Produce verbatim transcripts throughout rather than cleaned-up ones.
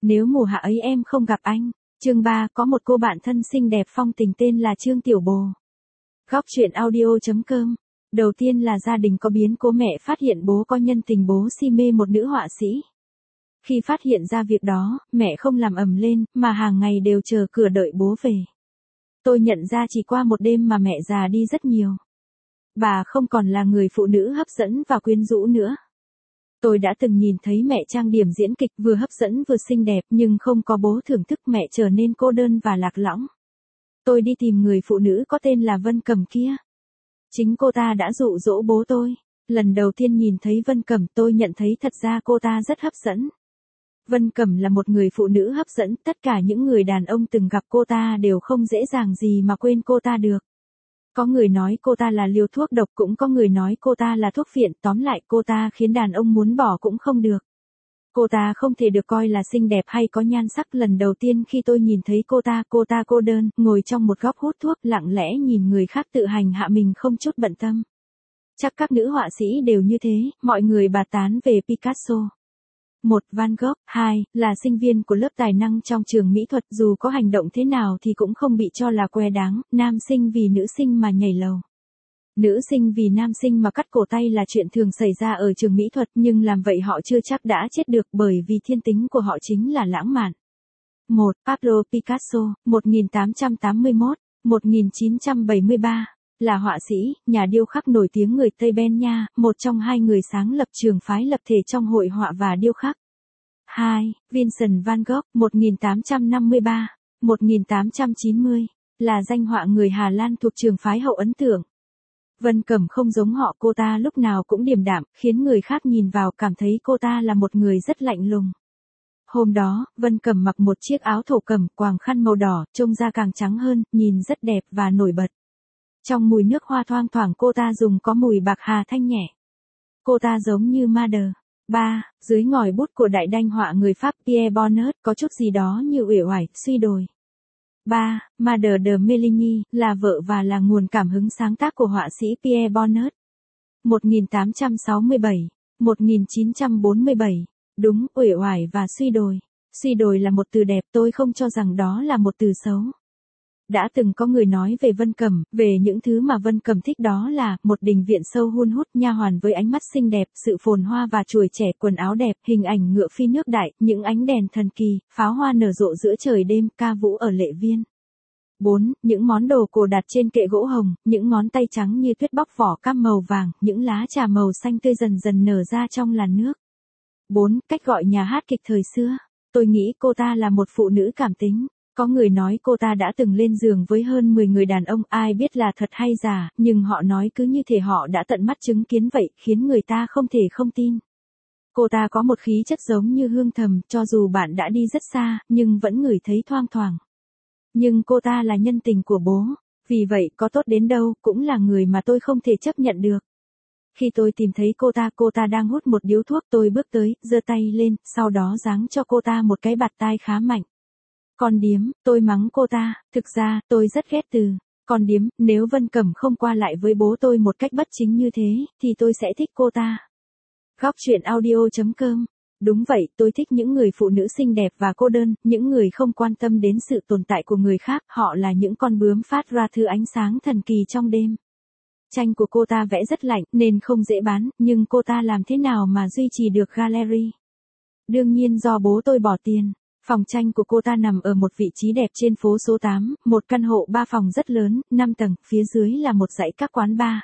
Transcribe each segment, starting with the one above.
Nếu mùa hạ ấy em không gặp anh. Chương ba, có một cô bạn thân xinh đẹp phong tình tên là Trương Tiểu Bồ. Góc truyện audio.com. Đầu tiên là gia đình có biến cố, mẹ phát hiện bố có nhân tình, bố si mê một nữ họa sĩ. Khi phát hiện ra việc đó, mẹ không làm ầm lên, mà hàng ngày đều chờ cửa đợi bố về. Tôi nhận ra chỉ qua một đêm mà mẹ già đi rất nhiều. Bà không còn là người phụ nữ hấp dẫn và quyến rũ nữa. Tôi đã từng nhìn thấy mẹ trang điểm diễn kịch, vừa hấp dẫn vừa xinh đẹp, nhưng không có bố thưởng thức, mẹ trở nên cô đơn và lạc lõng. Tôi đi tìm người phụ nữ có tên là Vân Cẩm kia. Chính cô ta đã dụ dỗ bố tôi. Lần đầu tiên nhìn thấy Vân Cẩm, tôi nhận thấy thật ra cô ta rất hấp dẫn. Vân Cẩm là một người phụ nữ hấp dẫn, tất cả những người đàn ông từng gặp cô ta đều không dễ dàng gì mà quên cô ta được. Có người nói cô ta là liều thuốc độc, cũng có người nói cô ta là thuốc phiện, tóm lại cô ta khiến đàn ông muốn bỏ cũng không được. Cô ta không thể được coi là xinh đẹp hay có nhan sắc. Lần đầu tiên khi tôi nhìn thấy cô ta, cô ta cô đơn, ngồi trong một góc hút thuốc, lặng lẽ nhìn người khác tự hành hạ mình không chút bận tâm. Chắc các nữ họa sĩ đều như thế, mọi người bàn tán về Picasso. một. Van Gogh. hai. Là sinh viên của lớp tài năng trong trường mỹ thuật, dù có hành động thế nào thì cũng không bị cho là que đáng, nam sinh vì nữ sinh mà nhảy lầu. Nữ sinh vì nam sinh mà cắt cổ tay là chuyện thường xảy ra ở trường mỹ thuật, nhưng làm vậy họ chưa chắc đã chết được, bởi vì thiên tính của họ chính là lãng mạn. một. Pablo Picasso, một nghìn tám trăm tám mươi mốt đến một nghìn chín trăm bảy mươi ba, là họa sĩ, nhà điêu khắc nổi tiếng người Tây Ban Nha, một trong hai người sáng lập trường phái lập thể trong hội họa và điêu khắc. hai. Vincent van Gogh, một nghìn tám trăm năm mươi ba đến một nghìn tám trăm chín mươi, là danh họa người Hà Lan thuộc trường phái hậu ấn tượng. Vân Cẩm không giống họ, cô ta lúc nào cũng điềm đạm, khiến người khác nhìn vào cảm thấy cô ta là một người rất lạnh lùng. Hôm đó, Vân Cẩm mặc một chiếc áo thổ cẩm, quàng khăn màu đỏ, trông da càng trắng hơn, nhìn rất đẹp và nổi bật. Trong mùi nước hoa thoang thoảng cô ta dùng có mùi bạc hà thanh nhẹ. Cô ta giống như Mother. ba. Dưới ngòi bút của đại đanh họa người Pháp Pierre Bonnat, có chút gì đó như uể oải, suy đồi. ba. Mother de Meligny, là vợ và là nguồn cảm hứng sáng tác của họa sĩ Pierre Bonnat. một nghìn tám trăm sáu mươi bảy đến một nghìn chín trăm bốn mươi bảy. Đúng, uể oải và suy đồi. Suy đồi là một từ đẹp, tôi không cho rằng đó là một từ xấu. Đã từng có người nói về Vân Cẩm, về những thứ mà Vân Cẩm thích, đó là một đình viện sâu hun hút, nha hoàn với ánh mắt xinh đẹp, sự phồn hoa và chuồi trẻ, quần áo đẹp, hình ảnh ngựa phi nước đại, những ánh đèn thần kỳ, pháo hoa nở rộ giữa trời đêm, ca vũ ở lệ viên. bốn. Những món đồ cổ đặt trên kệ gỗ hồng, những ngón tay trắng như tuyết bóc vỏ cam màu vàng, những lá trà màu xanh tươi dần dần nở ra trong làn nước. bốn. Cách gọi nhà hát kịch thời xưa. Tôi nghĩ cô ta là một phụ nữ cảm tính. Có người nói cô ta đã từng lên giường với hơn mười người đàn ông, ai biết là thật hay giả, nhưng họ nói cứ như thể họ đã tận mắt chứng kiến vậy, khiến người ta không thể không tin. Cô ta có một khí chất giống như hương thầm, cho dù bạn đã đi rất xa, nhưng vẫn ngửi thấy thoang thoảng. Nhưng cô ta là nhân tình của bố, vì vậy có tốt đến đâu, cũng là người mà tôi không thể chấp nhận được. Khi tôi tìm thấy cô ta, cô ta đang hút một điếu thuốc, tôi bước tới, giơ tay lên, sau đó giáng cho cô ta một cái bạt tai khá mạnh. Con điếm, tôi mắng cô ta, thực ra, tôi rất ghét từ con điếm. Nếu Vân Cẩm không qua lại với bố tôi một cách bất chính như thế, thì tôi sẽ thích cô ta. Góc truyện audio.com. Đúng vậy, tôi thích những người phụ nữ xinh đẹp và cô đơn, những người không quan tâm đến sự tồn tại của người khác, họ là những con bướm phát ra thứ ánh sáng thần kỳ trong đêm. Tranh của cô ta vẽ rất lạnh, nên không dễ bán, nhưng cô ta làm thế nào mà duy trì được gallery? Đương nhiên do bố tôi bỏ tiền. Phòng tranh của cô ta nằm ở một vị trí đẹp trên phố số tám, một căn hộ ba phòng rất lớn, năm tầng, phía dưới là một dãy các quán bar.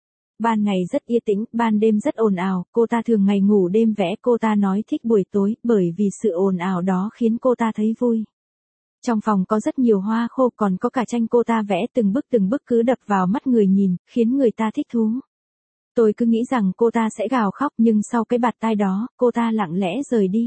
Ban ngày rất yên tĩnh, ban đêm rất ồn ào, cô ta thường ngày ngủ đêm vẽ, cô ta nói thích buổi tối, bởi vì sự ồn ào đó khiến cô ta thấy vui. Trong phòng có rất nhiều hoa khô, còn có cả tranh cô ta vẽ từng bức từng bức cứ đập vào mắt người nhìn, khiến người ta thích thú. Tôi cứ nghĩ rằng cô ta sẽ gào khóc, nhưng sau cái bạt tai đó, cô ta lặng lẽ rời đi.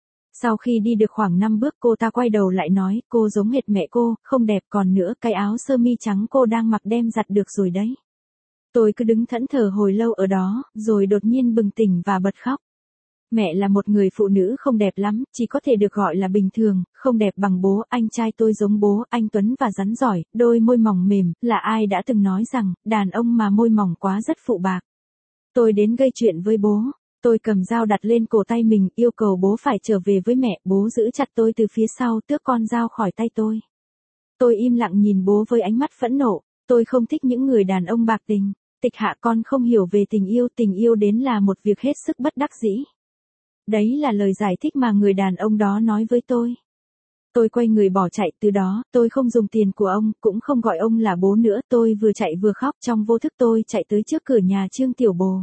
Sau khi đi được khoảng năm bước, cô ta quay đầu lại nói, cô giống hệt mẹ cô, không đẹp, còn nữa, cái áo sơ mi trắng cô đang mặc đem giặt được rồi đấy. Tôi cứ đứng thẫn thờ hồi lâu ở đó, rồi đột nhiên bừng tỉnh và bật khóc. Mẹ là một người phụ nữ không đẹp lắm, chỉ có thể được gọi là bình thường, không đẹp bằng bố. Anh trai tôi giống bố, anh tuấn và rắn giỏi, đôi môi mỏng mềm, là ai đã từng nói rằng, đàn ông mà môi mỏng quá rất phụ bạc. Tôi đến gây chuyện với bố. Tôi cầm dao đặt lên cổ tay mình, yêu cầu bố phải trở về với mẹ, bố giữ chặt tôi từ phía sau, tước con dao khỏi tay tôi. Tôi im lặng nhìn bố với ánh mắt phẫn nộ, tôi không thích những người đàn ông bạc tình. Tịch Hạ, con không hiểu về tình yêu, tình yêu đến là một việc hết sức bất đắc dĩ. Đấy là lời giải thích mà người đàn ông đó nói với tôi. Tôi quay người bỏ chạy, từ đó, tôi không dùng tiền của ông, cũng không gọi ông là bố nữa, tôi vừa chạy vừa khóc, trong vô thức tôi chạy tới trước cửa nhà Trương Tiểu Bồ.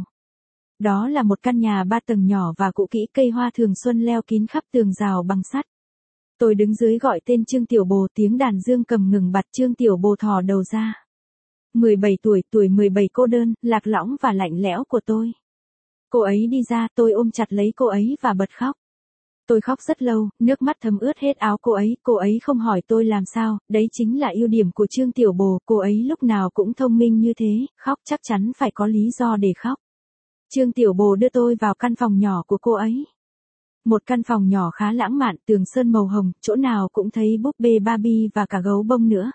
Đó là một căn nhà ba tầng nhỏ và cũ kỹ, cây hoa thường xuân leo kín khắp tường rào bằng sắt. Tôi đứng dưới gọi tên Trương Tiểu Bồ, tiếng đàn dương cầm ngừng bặt, Trương Tiểu Bồ thò đầu ra. mười bảy tuổi, tuổi mười bảy, cô đơn, lạc lõng và lạnh lẽo của tôi. Cô ấy đi ra, tôi ôm chặt lấy cô ấy và bật khóc. Tôi khóc rất lâu, nước mắt thấm ướt hết áo cô ấy, cô ấy không hỏi tôi làm sao, đấy chính là ưu điểm của Trương Tiểu Bồ, cô ấy lúc nào cũng thông minh như thế, khóc chắc chắn phải có lý do để khóc. Trương Tiểu Bồ đưa tôi vào căn phòng nhỏ của cô ấy. Một căn phòng nhỏ khá lãng mạn, tường sơn màu hồng, chỗ nào cũng thấy búp bê Barbie và cả gấu bông nữa.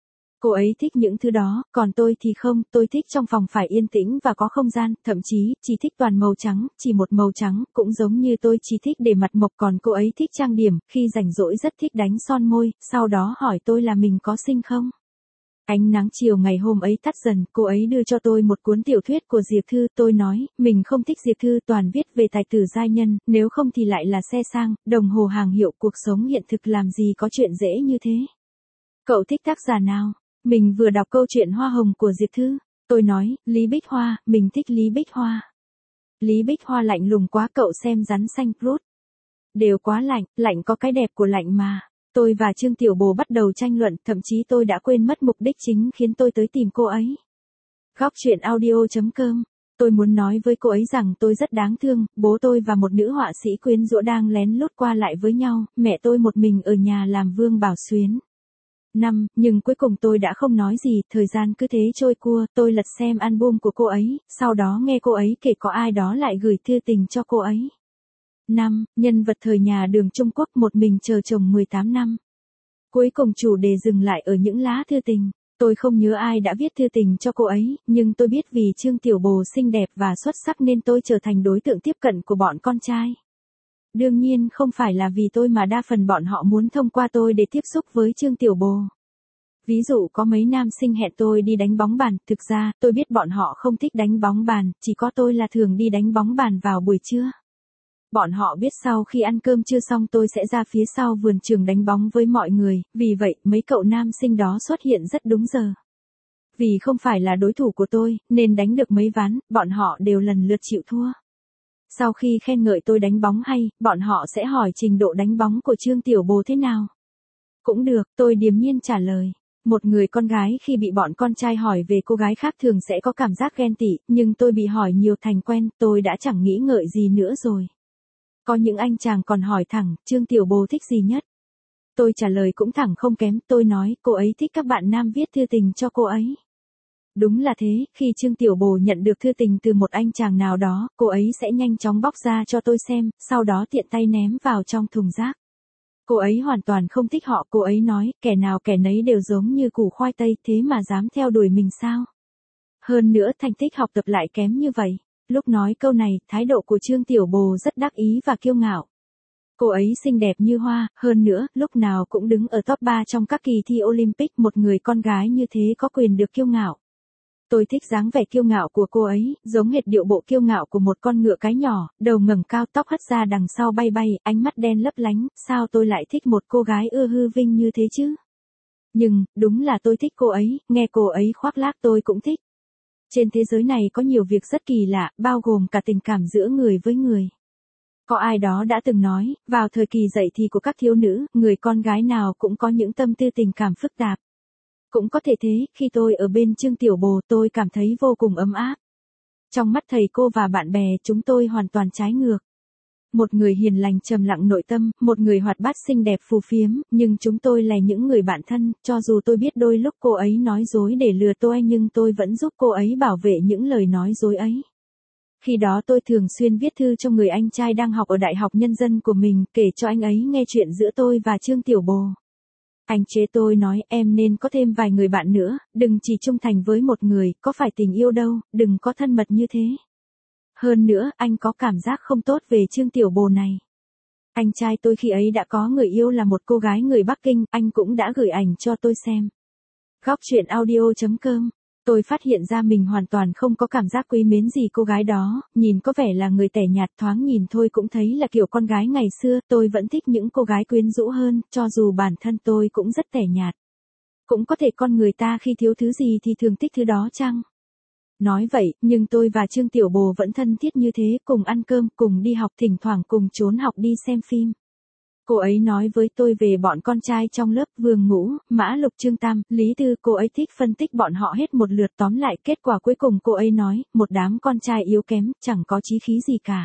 Cô ấy thích những thứ đó, còn tôi thì không, tôi thích trong phòng phải yên tĩnh và có không gian, thậm chí, chỉ thích toàn màu trắng, chỉ một màu trắng, cũng giống như tôi chỉ thích để mặt mộc, còn cô ấy thích trang điểm, khi rảnh rỗi rất thích đánh son môi, sau đó hỏi tôi là mình có xinh không. Ánh nắng chiều ngày hôm ấy tắt dần, cô ấy đưa cho tôi một cuốn tiểu thuyết của Diệp Thư, tôi nói, mình không thích Diệp Thư, toàn viết về tài tử giai nhân, nếu không thì lại là xe sang, đồng hồ hàng hiệu, cuộc sống hiện thực làm gì có chuyện dễ như thế. Cậu thích tác giả nào? Mình vừa đọc câu chuyện Hoa Hồng của Diệp Thư. Tôi nói, Lý Bích Hoa, mình thích Lý Bích Hoa. Lý Bích Hoa lạnh lùng quá, cậu xem rắn xanh Proust. Đều quá lạnh, lạnh có cái đẹp của lạnh mà. Tôi và Trương Tiểu Bồ bắt đầu tranh luận, thậm chí tôi đã quên mất mục đích chính khiến tôi tới tìm cô ấy. Góc truyện audio chấm com. Tôi muốn nói với cô ấy rằng tôi rất đáng thương, bố tôi và một nữ họa sĩ quyến rũ đang lén lút qua lại với nhau, mẹ tôi một mình ở nhà làm Vương Bảo Xuyến. Năm, nhưng cuối cùng tôi đã không nói gì, thời gian cứ thế trôi qua, tôi lật xem album của cô ấy, sau đó nghe cô ấy kể có ai đó lại gửi thư tình cho cô ấy. Năm, nhân vật thời nhà Đường Trung Quốc một mình chờ chồng mười tám năm. Cuối cùng chủ đề dừng lại ở những lá thư tình. Tôi không nhớ ai đã viết thư tình cho cô ấy, nhưng tôi biết vì Trương Tiểu Bồ xinh đẹp và xuất sắc nên tôi trở thành đối tượng tiếp cận của bọn con trai. Đương nhiên không phải là vì tôi mà đa phần bọn họ muốn thông qua tôi để tiếp xúc với Trương Tiểu Bồ. Ví dụ có mấy nam sinh hẹn tôi đi đánh bóng bàn, thực ra tôi biết bọn họ không thích đánh bóng bàn, chỉ có tôi là thường đi đánh bóng bàn vào buổi trưa. Bọn họ biết sau khi ăn cơm trưa xong tôi sẽ ra phía sau vườn trường đánh bóng với mọi người, vì vậy mấy cậu nam sinh đó xuất hiện rất đúng giờ. Vì không phải là đối thủ của tôi, nên đánh được mấy ván, bọn họ đều lần lượt chịu thua. Sau khi khen ngợi tôi đánh bóng hay, bọn họ sẽ hỏi trình độ đánh bóng của Trương Tiểu Bồ thế nào. Cũng được, tôi điềm nhiên trả lời. Một người con gái khi bị bọn con trai hỏi về cô gái khác thường sẽ có cảm giác ghen tị, nhưng tôi bị hỏi nhiều thành quen, tôi đã chẳng nghĩ ngợi gì nữa rồi. Có những anh chàng còn hỏi thẳng, Trương Tiểu Bồ thích gì nhất? Tôi trả lời cũng thẳng không kém, tôi nói, cô ấy thích các bạn nam viết thư tình cho cô ấy. Đúng là thế, khi Trương Tiểu Bồ nhận được thư tình từ một anh chàng nào đó, cô ấy sẽ nhanh chóng bóc ra cho tôi xem, sau đó tiện tay ném vào trong thùng rác. Cô ấy hoàn toàn không thích họ, cô ấy nói, kẻ nào kẻ nấy đều giống như củ khoai tây, thế mà dám theo đuổi mình sao? Hơn nữa thành tích học tập lại kém như vậy. Lúc nói câu này, thái độ của Trương Tiểu Bồ rất đắc ý và kiêu ngạo. Cô ấy xinh đẹp như hoa, hơn nữa, lúc nào cũng đứng ở top ba trong các kỳ thi Olympic, một người con gái như thế có quyền được kiêu ngạo. Tôi thích dáng vẻ kiêu ngạo của cô ấy, giống hệt điệu bộ kiêu ngạo của một con ngựa cái nhỏ, đầu ngẩng cao, tóc hất ra đằng sau bay bay, ánh mắt đen lấp lánh, sao tôi lại thích một cô gái ưa hư vinh như thế chứ? Nhưng, đúng là tôi thích cô ấy, nghe cô ấy khoác lác tôi cũng thích. Trên thế giới này có nhiều việc rất kỳ lạ, bao gồm cả tình cảm giữa người với người. Có ai đó đã từng nói, vào thời kỳ dậy thì của các thiếu nữ, người con gái nào cũng có những tâm tư tình cảm phức tạp. Cũng có thể thế, khi tôi ở bên Trương Tiểu Bồ tôi cảm thấy vô cùng ấm áp. Trong mắt thầy cô và bạn bè chúng tôi hoàn toàn trái ngược. Một người hiền lành trầm lặng nội tâm, một người hoạt bát xinh đẹp phù phiếm, nhưng chúng tôi là những người bạn thân, cho dù tôi biết đôi lúc cô ấy nói dối để lừa tôi nhưng tôi vẫn giúp cô ấy bảo vệ những lời nói dối ấy. Khi đó tôi thường xuyên viết thư cho người anh trai đang học ở Đại học Nhân dân của mình, kể cho anh ấy nghe chuyện giữa tôi và Trương Tiểu Bồ. Anh chế tôi nói em nên có thêm vài người bạn nữa, đừng chỉ trung thành với một người, có phải tình yêu đâu, đừng có thân mật như thế. Hơn nữa, anh có cảm giác không tốt về Trương Tiểu Bồ này. Anh trai tôi khi ấy đã có người yêu là một cô gái người Bắc Kinh, anh cũng đã gửi ảnh cho tôi xem. Góc truyện audio chấm com. Tôi phát hiện ra mình hoàn toàn không có cảm giác quý mến gì cô gái đó, nhìn có vẻ là người tẻ nhạt, thoáng nhìn thôi cũng thấy là kiểu con gái ngày xưa, tôi vẫn thích những cô gái quyến rũ hơn, cho dù bản thân tôi cũng rất tẻ nhạt. Cũng có thể con người ta khi thiếu thứ gì thì thường thích thứ đó chăng? Nói vậy, nhưng tôi và Trương Tiểu Bồ vẫn thân thiết như thế, cùng ăn cơm, cùng đi học, thỉnh thoảng cùng trốn học đi xem phim. Cô ấy nói với tôi về bọn con trai trong lớp, Vương Ngũ, Mã Lục, Trương Tam, Lý Tư, cô ấy thích phân tích bọn họ hết một lượt, tóm lại kết quả cuối cùng cô ấy nói, một đám con trai yếu kém, chẳng có chí khí gì cả.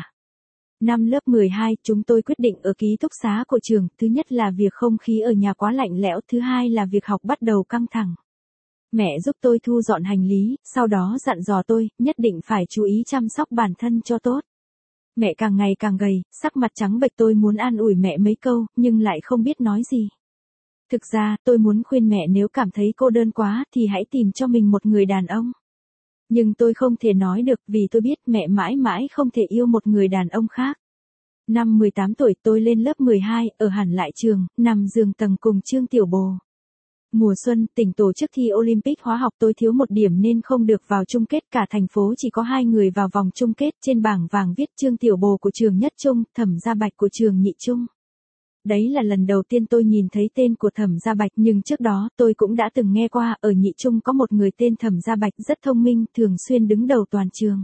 Năm lớp mười hai, chúng tôi quyết định ở ký túc xá của trường, thứ nhất là việc không khí ở nhà quá lạnh lẽo, thứ hai là việc học bắt đầu căng thẳng. Mẹ giúp tôi thu dọn hành lý, sau đó dặn dò tôi, nhất định phải chú ý chăm sóc bản thân cho tốt. Mẹ càng ngày càng gầy, sắc mặt trắng bệch, tôi muốn an ủi mẹ mấy câu, nhưng lại không biết nói gì. Thực ra, tôi muốn khuyên mẹ nếu cảm thấy cô đơn quá thì hãy tìm cho mình một người đàn ông. Nhưng tôi không thể nói được vì tôi biết mẹ mãi mãi không thể yêu một người đàn ông khác. Năm mười tám tuổi tôi lên lớp mười hai, ở hẳn lại trường, nằm giường tầng cùng Trương Tiểu Bồ. Mùa xuân, tỉnh tổ chức thi Olympic hóa học, tôi thiếu một điểm nên không được vào chung kết, cả thành phố chỉ có hai người vào vòng chung kết, trên bảng vàng viết Trương Tiểu Bồ của trường Nhất Trung, Thẩm Gia Bạch của trường Nhị Trung. Đấy là lần đầu tiên tôi nhìn thấy tên của Thẩm Gia Bạch, nhưng trước đó tôi cũng đã từng nghe qua, ở Nhị Trung có một người tên Thẩm Gia Bạch rất thông minh, thường xuyên đứng đầu toàn trường.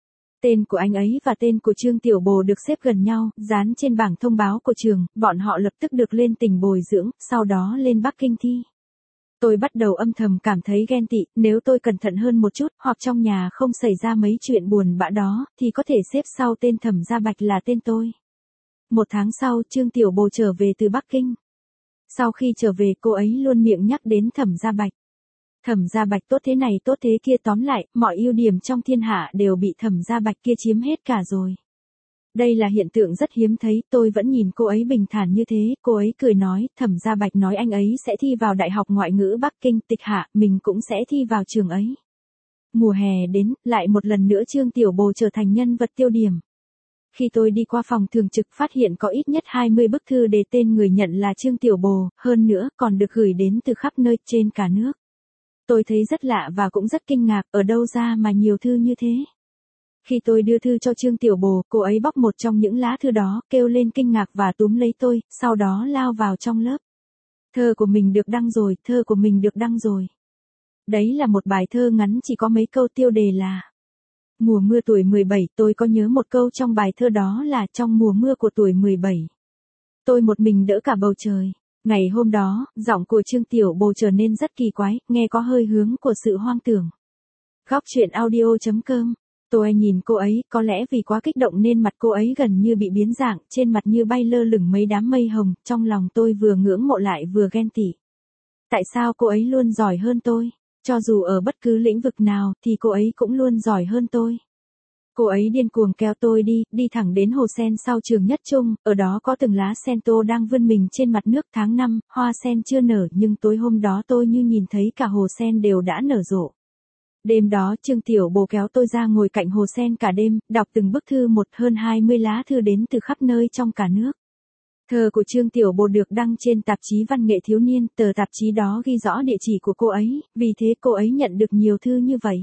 Tên của anh ấy và tên của Trương Tiểu Bồ được xếp gần nhau, dán trên bảng thông báo của trường, bọn họ lập tức được lên tỉnh bồi dưỡng, sau đó lên Bắc Kinh thi. Tôi bắt đầu âm thầm cảm thấy ghen tị, nếu tôi cẩn thận hơn một chút, hoặc trong nhà không xảy ra mấy chuyện buồn bã đó, thì có thể xếp sau tên Thẩm Gia Bạch là tên tôi. Một tháng sau, Trương Tiểu Bồ trở về từ Bắc Kinh. Sau khi trở về, cô ấy luôn miệng nhắc đến Thẩm Gia Bạch. Thẩm Gia Bạch tốt thế này tốt thế kia, tóm lại, mọi ưu điểm trong thiên hạ đều bị Thẩm Gia Bạch kia chiếm hết cả rồi. Đây là hiện tượng rất hiếm thấy, tôi vẫn nhìn cô ấy bình thản như thế, cô ấy cười nói, Thẩm Gia Bạch nói anh ấy sẽ thi vào Đại học Ngoại ngữ Bắc Kinh, Tịch Hạ, mình cũng sẽ thi vào trường ấy. Mùa hè đến, lại một lần nữa Trương Tiểu Bồ trở thành nhân vật tiêu điểm. Khi tôi đi qua phòng thường trực phát hiện có ít nhất hai mươi bức thư đề tên người nhận là Trương Tiểu Bồ, hơn nữa còn được gửi đến từ khắp nơi trên cả nước. Tôi thấy rất lạ và cũng rất kinh ngạc, ở đâu ra mà nhiều thư như thế. Khi tôi đưa thư cho Trương Tiểu Bồ, cô ấy bóc một trong những lá thư đó, kêu lên kinh ngạc và túm lấy tôi, sau đó lao vào trong lớp. Thơ của mình được đăng rồi, thơ của mình được đăng rồi. Đấy là một bài thơ ngắn chỉ có mấy câu, tiêu đề là Mùa mưa tuổi mười bảy, tôi có nhớ một câu trong bài thơ đó là trong mùa mưa của tuổi mười bảy. Tôi một mình đỡ cả bầu trời. Ngày hôm đó, giọng của Trương Tiểu Bồ trở nên rất kỳ quái, nghe có hơi hướng của sự hoang tưởng. Góc truyện audio chấm com. Tôi nhìn cô ấy, có lẽ vì quá kích động nên mặt cô ấy gần như bị biến dạng, trên mặt như bay lơ lửng mấy đám mây hồng, trong lòng tôi vừa ngưỡng mộ lại vừa ghen tị. Tại sao cô ấy luôn giỏi hơn tôi? Cho dù ở bất cứ lĩnh vực nào thì cô ấy cũng luôn giỏi hơn tôi. Cô ấy điên cuồng kéo tôi đi, đi thẳng đến hồ sen sau trường Nhất Trung, ở đó có từng lá sen tô đang vươn mình trên mặt nước. Tháng năm, hoa sen chưa nở nhưng tối hôm đó tôi như nhìn thấy cả hồ sen đều đã nở rộ. Đêm đó Trương Tiểu Bồ kéo tôi ra ngồi cạnh hồ sen cả đêm, đọc từng bức thư một, hơn hai mươi lá thư đến từ khắp nơi trong cả nước. Thơ của Trương Tiểu Bồ được đăng trên tạp chí Văn nghệ thiếu niên, tờ tạp chí đó ghi rõ địa chỉ của cô ấy, vì thế cô ấy nhận được nhiều thư như vậy.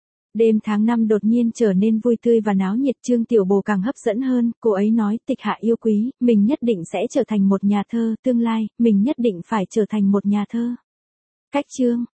Đêm tháng năm đột nhiên trở nên vui tươi và náo nhiệt, Trương Tiểu Bồ càng hấp dẫn hơn, cô ấy nói, Tịch Hạ yêu quý, mình nhất định sẽ trở thành một nhà thơ, tương lai, mình nhất định phải trở thành một nhà thơ. Cách chương